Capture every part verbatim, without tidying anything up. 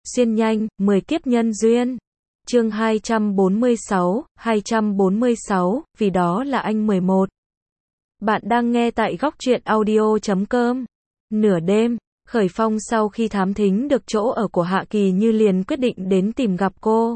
Xuyên nhanh, mười kiếp nhân duyên. Chương hai trăm bốn mươi sáu, hai trăm bốn mươi sáu, vì đó là anh mười một. Bạn đang nghe tại góc truyện audio chấm com. Nửa đêm, Khởi Phong sau khi thám thính được chỗ ở của Hạ Kỳ Như liền quyết định đến tìm gặp cô.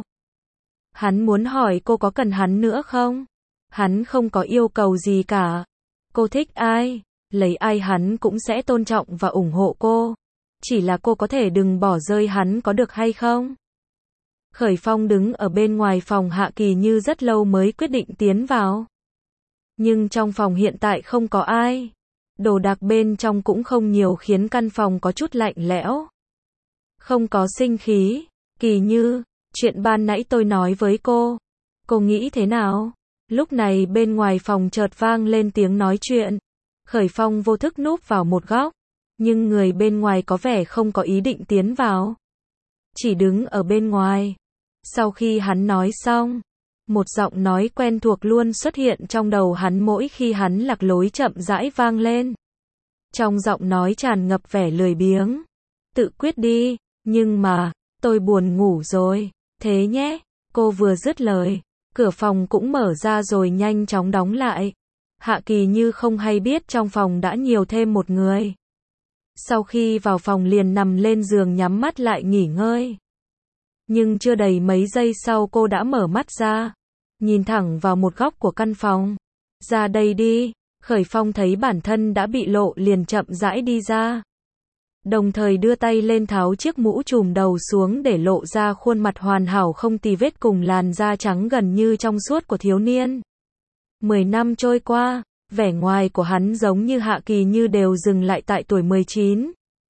Hắn muốn hỏi cô có cần hắn nữa không? Hắn không có yêu cầu gì cả. Cô thích ai, lấy ai hắn cũng sẽ tôn trọng và ủng hộ cô. Chỉ là cô có thể đừng bỏ rơi hắn có được hay không? Khởi Phong đứng ở bên ngoài phòng Hạ Kỳ Như rất lâu mới quyết định tiến vào. Nhưng trong phòng hiện tại không có ai. Đồ đạc bên trong cũng không nhiều khiến căn phòng có chút lạnh lẽo. Không có sinh khí. Kỳ Như, chuyện ban nãy tôi nói với cô. Cô nghĩ thế nào? Lúc này bên ngoài phòng chợt vang lên tiếng nói chuyện. Khởi Phong vô thức núp vào một góc. Nhưng người bên ngoài có vẻ không có ý định tiến vào. Chỉ đứng ở bên ngoài. Sau khi hắn nói xong, một giọng nói quen thuộc luôn xuất hiện trong đầu hắn mỗi khi hắn lạc lối chậm rãi vang lên. Trong giọng nói tràn ngập vẻ lười biếng. Tự quyết đi, nhưng mà, tôi buồn ngủ rồi, thế nhé. Cô vừa dứt lời, cửa phòng cũng mở ra rồi nhanh chóng đóng lại. Hạ Kỳ Như không hay biết trong phòng đã nhiều thêm một người. Sau khi vào phòng liền nằm lên giường nhắm mắt lại nghỉ ngơi. Nhưng chưa đầy mấy giây sau cô đã mở mắt ra, nhìn thẳng vào một góc của căn phòng. Ra đây đi. Khởi Phong thấy bản thân đã bị lộ liền chậm rãi đi ra. Đồng thời đưa tay lên tháo chiếc mũ trùm đầu xuống để lộ ra khuôn mặt hoàn hảo không tì vết cùng làn da trắng gần như trong suốt của thiếu niên. Mười năm trôi qua, vẻ ngoài của hắn giống như Hạ Kỳ Như đều dừng lại tại tuổi mười chín.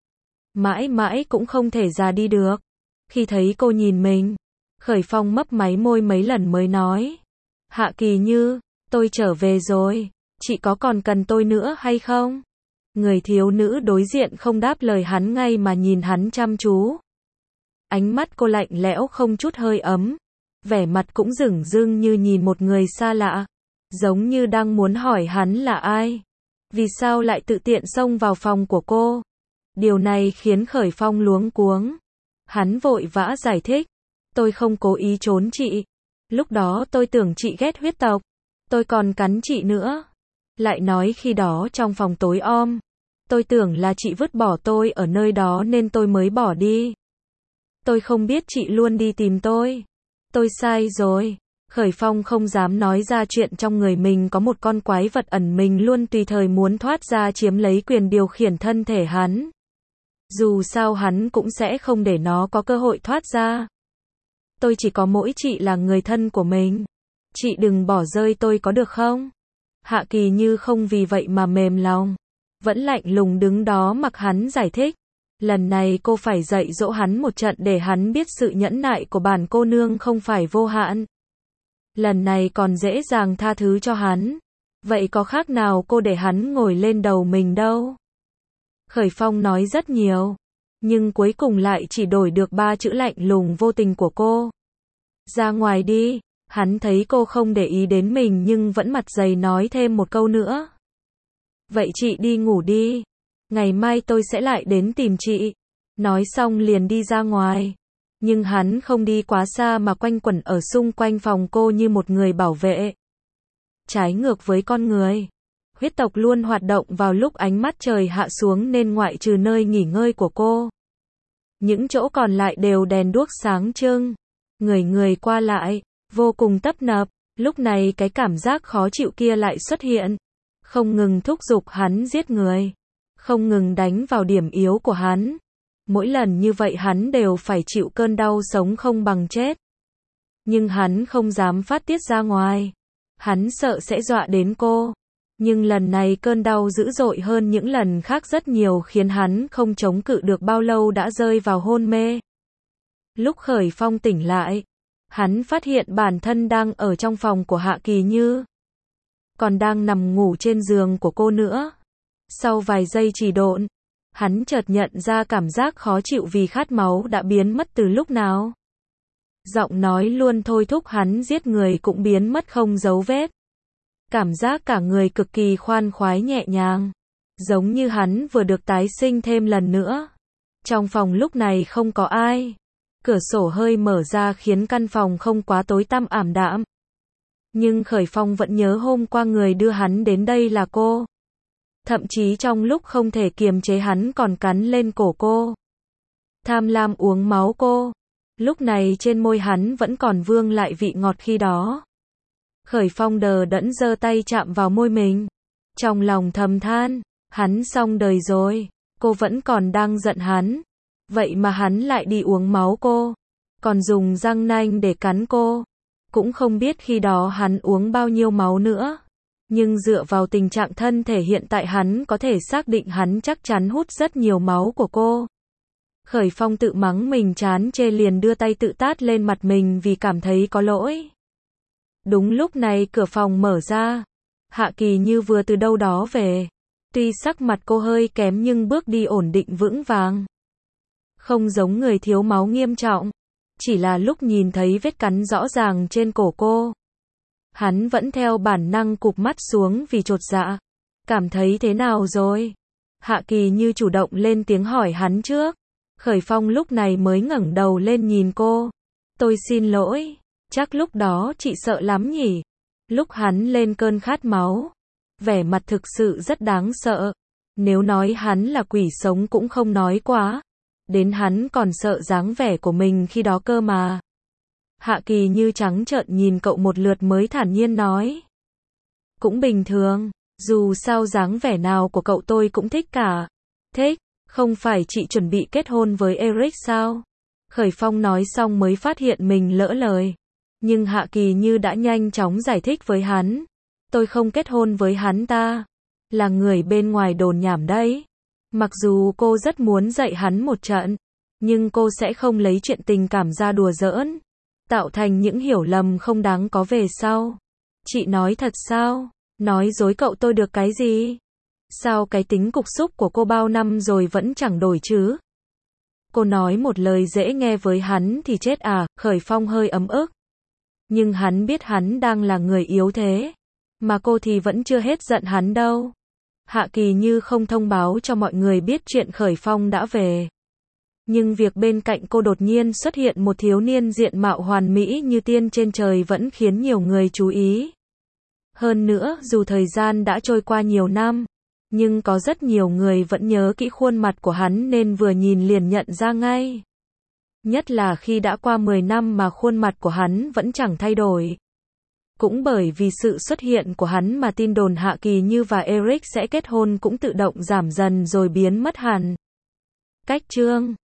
Mãi mãi cũng không thể già đi được. Khi thấy cô nhìn mình, Khởi Phong mấp máy môi mấy lần mới nói. Hạ Kỳ Như, tôi trở về rồi, chị có còn cần tôi nữa hay không? Người thiếu nữ đối diện không đáp lời hắn ngay mà nhìn hắn chăm chú. Ánh mắt cô lạnh lẽo không chút hơi ấm. Vẻ mặt cũng dửng dưng như nhìn một người xa lạ. Giống như đang muốn hỏi hắn là ai. Vì sao lại tự tiện xông vào phòng của cô? Điều này khiến Khởi Phong luống cuống. Hắn vội vã giải thích. Tôi không cố ý trốn chị. Lúc đó tôi tưởng chị ghét huyết tộc. Tôi còn cắn chị nữa. Lại nói khi đó trong phòng tối om. Tôi tưởng là chị vứt bỏ tôi ở nơi đó nên tôi mới bỏ đi. Tôi không biết chị luôn đi tìm tôi. Tôi sai rồi. Khởi Phong không dám nói ra chuyện trong người mình có một con quái vật ẩn mình luôn tùy thời muốn thoát ra chiếm lấy quyền điều khiển thân thể hắn. Dù sao hắn cũng sẽ không để nó có cơ hội thoát ra. Tôi chỉ có mỗi chị là người thân của mình. Chị đừng bỏ rơi tôi có được không? Hạ Kỳ Như không vì vậy mà mềm lòng. Vẫn lạnh lùng đứng đó mặc hắn giải thích. Lần này cô phải dạy dỗ hắn một trận để hắn biết sự nhẫn nại của bản cô nương không phải vô hạn. Lần này còn dễ dàng tha thứ cho hắn. Vậy có khác nào cô để hắn ngồi lên đầu mình đâu. Khởi Phong nói rất nhiều. Nhưng cuối cùng lại chỉ đổi được ba chữ lạnh lùng vô tình của cô. Ra ngoài đi. Hắn thấy cô không để ý đến mình nhưng vẫn mặt dày nói thêm một câu nữa. Vậy chị đi ngủ đi. Ngày mai tôi sẽ lại đến tìm chị. Nói xong liền đi ra ngoài. Nhưng hắn không đi quá xa mà quanh quẩn ở xung quanh phòng cô như một người bảo vệ. Trái ngược với con người. Huyết tộc luôn hoạt động vào lúc ánh mắt trời hạ xuống nên ngoại trừ nơi nghỉ ngơi của cô. Những chỗ còn lại đều đèn đuốc sáng trưng. Người người qua lại, vô cùng tấp nập. Lúc này cái cảm giác khó chịu kia lại xuất hiện. Không ngừng thúc giục hắn giết người. Không ngừng đánh vào điểm yếu của hắn. Mỗi lần như vậy hắn đều phải chịu cơn đau sống không bằng chết. Nhưng hắn không dám phát tiết ra ngoài. Hắn sợ sẽ dọa đến cô. Nhưng lần này cơn đau dữ dội hơn những lần khác rất nhiều khiến hắn không chống cự được bao lâu đã rơi vào hôn mê. Lúc Khởi Phong tỉnh lại, hắn phát hiện bản thân đang ở trong phòng của Hạ Kỳ Như. Còn đang nằm ngủ trên giường của cô nữa. Sau vài giây trì độn, hắn chợt nhận ra cảm giác khó chịu vì khát máu đã biến mất từ lúc nào. Giọng nói luôn thôi thúc hắn giết người cũng biến mất không dấu vết. Cảm giác cả người cực kỳ khoan khoái nhẹ nhàng. Giống như hắn vừa được tái sinh thêm lần nữa. Trong phòng lúc này không có ai. Cửa sổ hơi mở ra khiến căn phòng không quá tối tăm ảm đạm. Nhưng Khởi Phong vẫn nhớ hôm qua người đưa hắn đến đây là cô. Thậm chí trong lúc không thể kiềm chế hắn còn cắn lên cổ cô. Tham lam uống máu cô. Lúc này trên môi hắn vẫn còn vương lại vị ngọt khi đó. Khởi Phong đờ đẫn giơ tay chạm vào môi mình. Trong lòng thầm than, hắn xong đời rồi. Cô vẫn còn đang giận hắn. Vậy mà hắn lại đi uống máu cô. Còn dùng răng nanh để cắn cô. Cũng không biết khi đó hắn uống bao nhiêu máu nữa. Nhưng dựa vào tình trạng thân thể hiện tại hắn có thể xác định hắn chắc chắn hút rất nhiều máu của cô. Khởi Phong tự mắng mình chán chê liền đưa tay tự tát lên mặt mình vì cảm thấy có lỗi. Đúng lúc này cửa phòng mở ra. Hạ Kỳ Như vừa từ đâu đó về. Tuy sắc mặt cô hơi kém nhưng bước đi ổn định vững vàng. Không giống người thiếu máu nghiêm trọng. Chỉ là lúc nhìn thấy vết cắn rõ ràng trên cổ cô. Hắn vẫn theo bản năng cụp mắt xuống vì chột dạ. Cảm thấy thế nào rồi? Hạ Kỳ Như chủ động lên tiếng hỏi hắn trước. Khởi Phong lúc này mới ngẩng đầu lên nhìn cô. Tôi xin lỗi. Chắc lúc đó chị sợ lắm nhỉ? Lúc hắn lên cơn khát máu. Vẻ mặt thực sự rất đáng sợ. Nếu nói hắn là quỷ sống cũng không nói quá. Đến hắn còn sợ dáng vẻ của mình khi đó cơ mà. Hạ Kỳ Như trắng trợn nhìn cậu một lượt mới thản nhiên nói. Cũng bình thường, dù sao dáng vẻ nào của cậu tôi cũng thích cả. Thích, không phải chị chuẩn bị kết hôn với Eric sao? Khởi Phong nói xong mới phát hiện mình lỡ lời. Nhưng Hạ Kỳ Như đã nhanh chóng giải thích với hắn. Tôi không kết hôn với hắn ta. Là người bên ngoài đồn nhảm đấy. Mặc dù cô rất muốn dạy hắn một trận. Nhưng cô sẽ không lấy chuyện tình cảm ra đùa giỡn. Tạo thành những hiểu lầm không đáng có về sau. Chị nói thật sao? Nói dối cậu tôi được cái gì? Sao cái tính cục xúc của cô bao năm rồi vẫn chẳng đổi chứ? Cô nói một lời dễ nghe với hắn thì chết à? Khởi Phong hơi ấm ức. Nhưng hắn biết hắn đang là người yếu thế. Mà cô thì vẫn chưa hết giận hắn đâu. Hạ Kỳ Như không thông báo cho mọi người biết chuyện Khởi Phong đã về. Nhưng việc bên cạnh cô đột nhiên xuất hiện một thiếu niên diện mạo hoàn mỹ như tiên trên trời vẫn khiến nhiều người chú ý. Hơn nữa, dù thời gian đã trôi qua nhiều năm, nhưng có rất nhiều người vẫn nhớ kỹ khuôn mặt của hắn nên vừa nhìn liền nhận ra ngay. Nhất là khi đã qua mười năm mà khuôn mặt của hắn vẫn chẳng thay đổi. Cũng bởi vì sự xuất hiện của hắn mà tin đồn Hạ Kỳ Như và Eric sẽ kết hôn cũng tự động giảm dần rồi biến mất hẳn. Cách chương